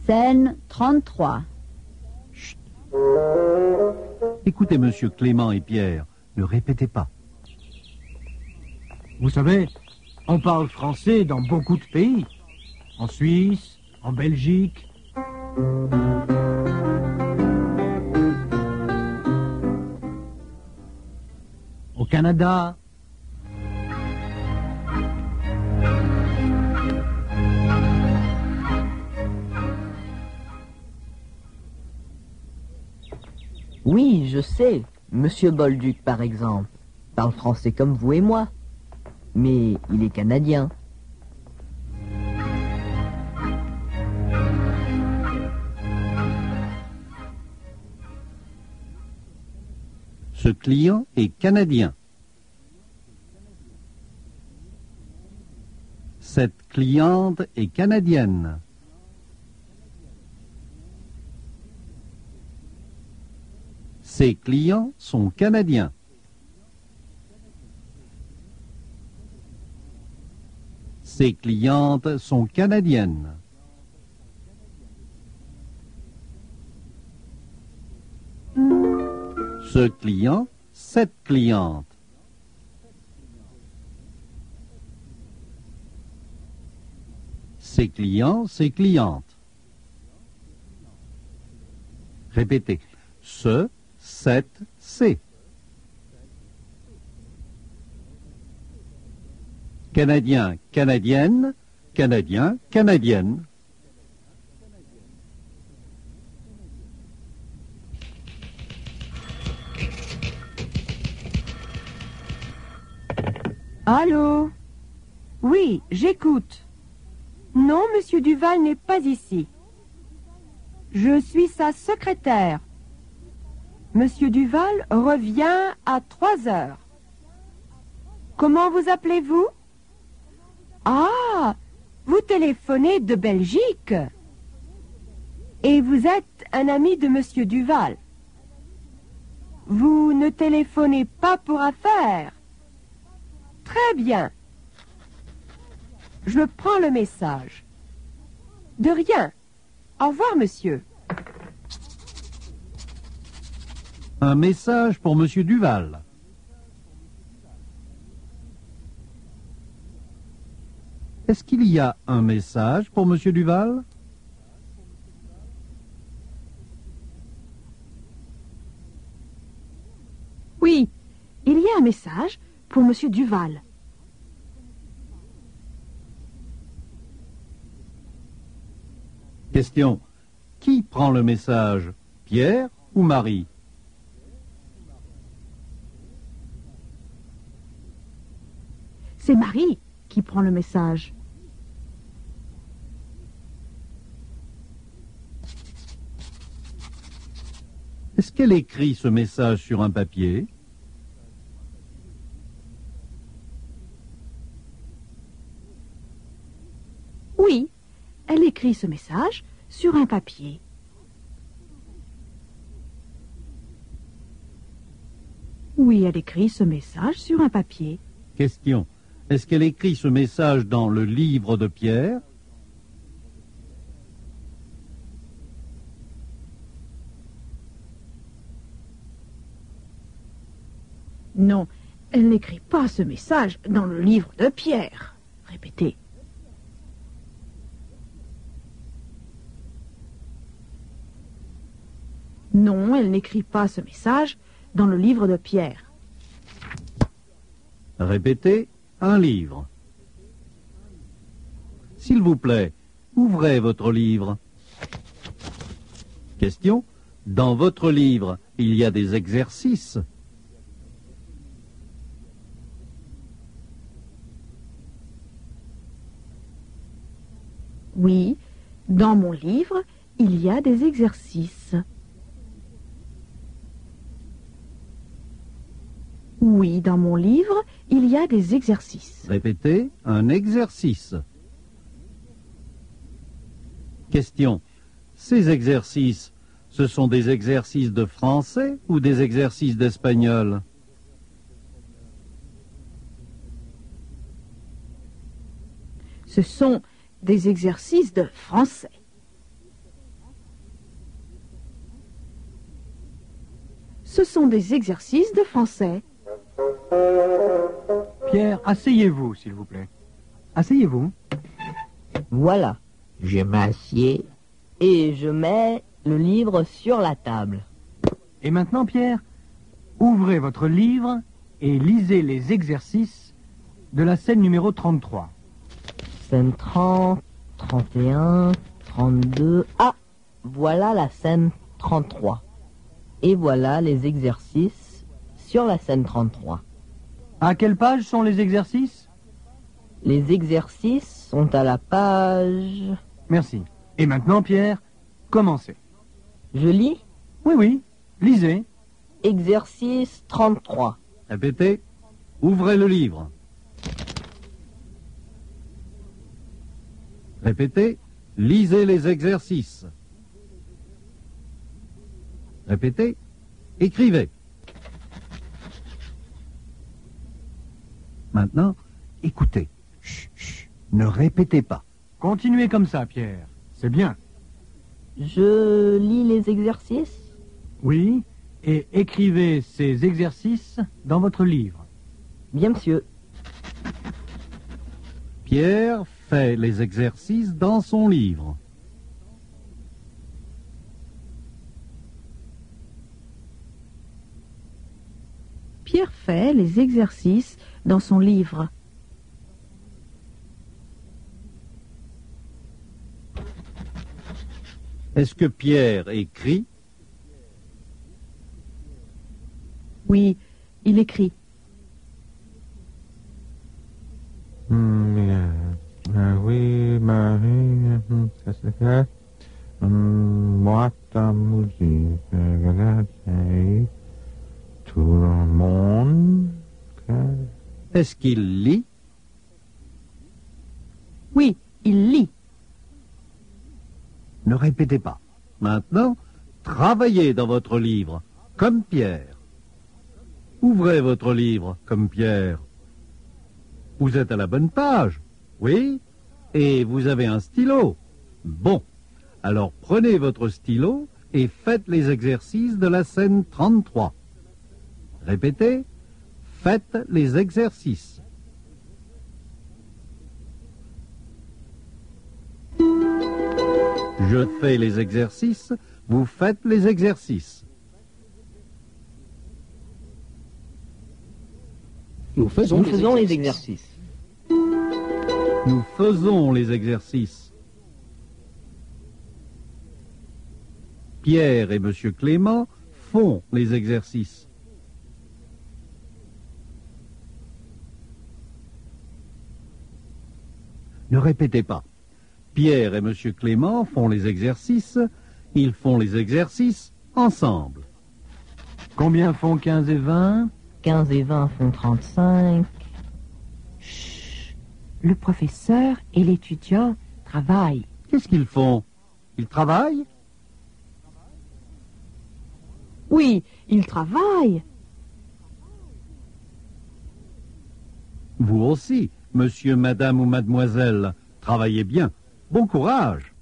Scène 33. Chut. Écoutez, monsieur Clément et Pierre, ne répétez pas. Vous savez, on parle français dans beaucoup de pays. En Suisse, en Belgique. Au Canada. Oui, je sais. Monsieur Bolduc, par exemple, parle français comme vous et moi. Mais il est canadien. Ce client est canadien. Cette cliente est canadienne. Ces clients sont canadiens. Ces clientes sont canadiennes. Ce client, cette cliente. Ces clients, ces clientes. Répétez. Ce, cette, c'est. Canadien, canadienne, canadien, canadienne. Allô? Oui, j'écoute. Non, Monsieur Duval n'est pas ici. Je suis sa secrétaire. Monsieur Duval revient à 3 heures. Comment vous appelez-vous? Ah, vous téléphonez de Belgique. Et vous êtes un ami de Monsieur Duval. Vous ne téléphonez pas pour affaires. Très bien. Je prends le message. De rien. Au revoir, monsieur. Un message pour monsieur Duval. Est-ce qu'il y a un message pour monsieur Duval? Oui, il y a un message pour monsieur Duval. Question. Qui prend le message? Pierre ou Marie? C'est Marie qui prend le message. Est-ce qu'elle écrit ce message sur un papier? Oui, elle écrit ce message sur un papier. Oui, elle écrit ce message sur un papier. Question. Est-ce qu'elle écrit ce message dans le livre de Pierre? Non, elle n'écrit pas ce message dans le livre de Pierre. Répétez. Non, elle n'écrit pas ce message dans le livre de Pierre. Répétez, un livre. S'il vous plaît, ouvrez votre livre. Question. Dans votre livre, il y a des exercices. Oui, dans mon livre, il y a des exercices. Oui, dans mon livre, il y a des exercices. Répétez, un exercice. Question. Ces exercices, ce sont des exercices de français ou des exercices d'espagnol? Ce sont des exercices de français. Ce sont des exercices de français. Pierre, asseyez-vous, s'il vous plaît. Asseyez-vous. Voilà. Je m'assieds. Et je mets le livre sur la table. Et maintenant, Pierre, ouvrez votre livre et lisez les exercices de la scène numéro 33. Scène 30, 31, 32... Ah, voilà la scène 33. Et voilà les exercices sur la scène 33. À quelle page sont les exercices? Les exercices sont à la page... Merci. Et maintenant, Pierre, commencez. Je lis Oui, lisez. exercice 33. Répétez. Ouvrez le livre. Répétez. Lisez les exercices. Répétez. Écrivez. Maintenant, écoutez. Chut, chut. Ne répétez pas. Continuez comme ça, Pierre. C'est bien. Je lis les exercices? Oui, et écrivez ces exercices dans votre livre. Bien, monsieur. Pierre fait les exercices dans son livre. Pierre fait les exercices dans son livre. Est-ce que Pierre écrit? Oui, il écrit. Oui, Marie, ça se fait. Moi, ta musique, tout le monde. Est-ce qu'il lit? Oui, il lit. Ne répétez pas. Maintenant, travaillez dans votre livre, comme Pierre. Ouvrez votre livre, comme Pierre. Vous êtes à la bonne page, oui? Et vous avez un stylo. Bon, alors prenez votre stylo et faites les exercices de la scène 33. Répétez, faites les exercices. Je fais les exercices, vous faites les exercices. Nous faisons les exercices. Nous faisons les exercices. Pierre et Monsieur Clément font les exercices. Ne répétez pas. Pierre et Monsieur Clément font les exercices. Ils font les exercices ensemble. Combien font 15 et 20? 15 et 20 font 35. Chut. Le professeur et l'étudiant travaillent. Qu'est-ce qu'ils font? Ils travaillent? Oui, il travaille. Vous aussi, monsieur, madame ou mademoiselle, travaillez bien. Bon courage.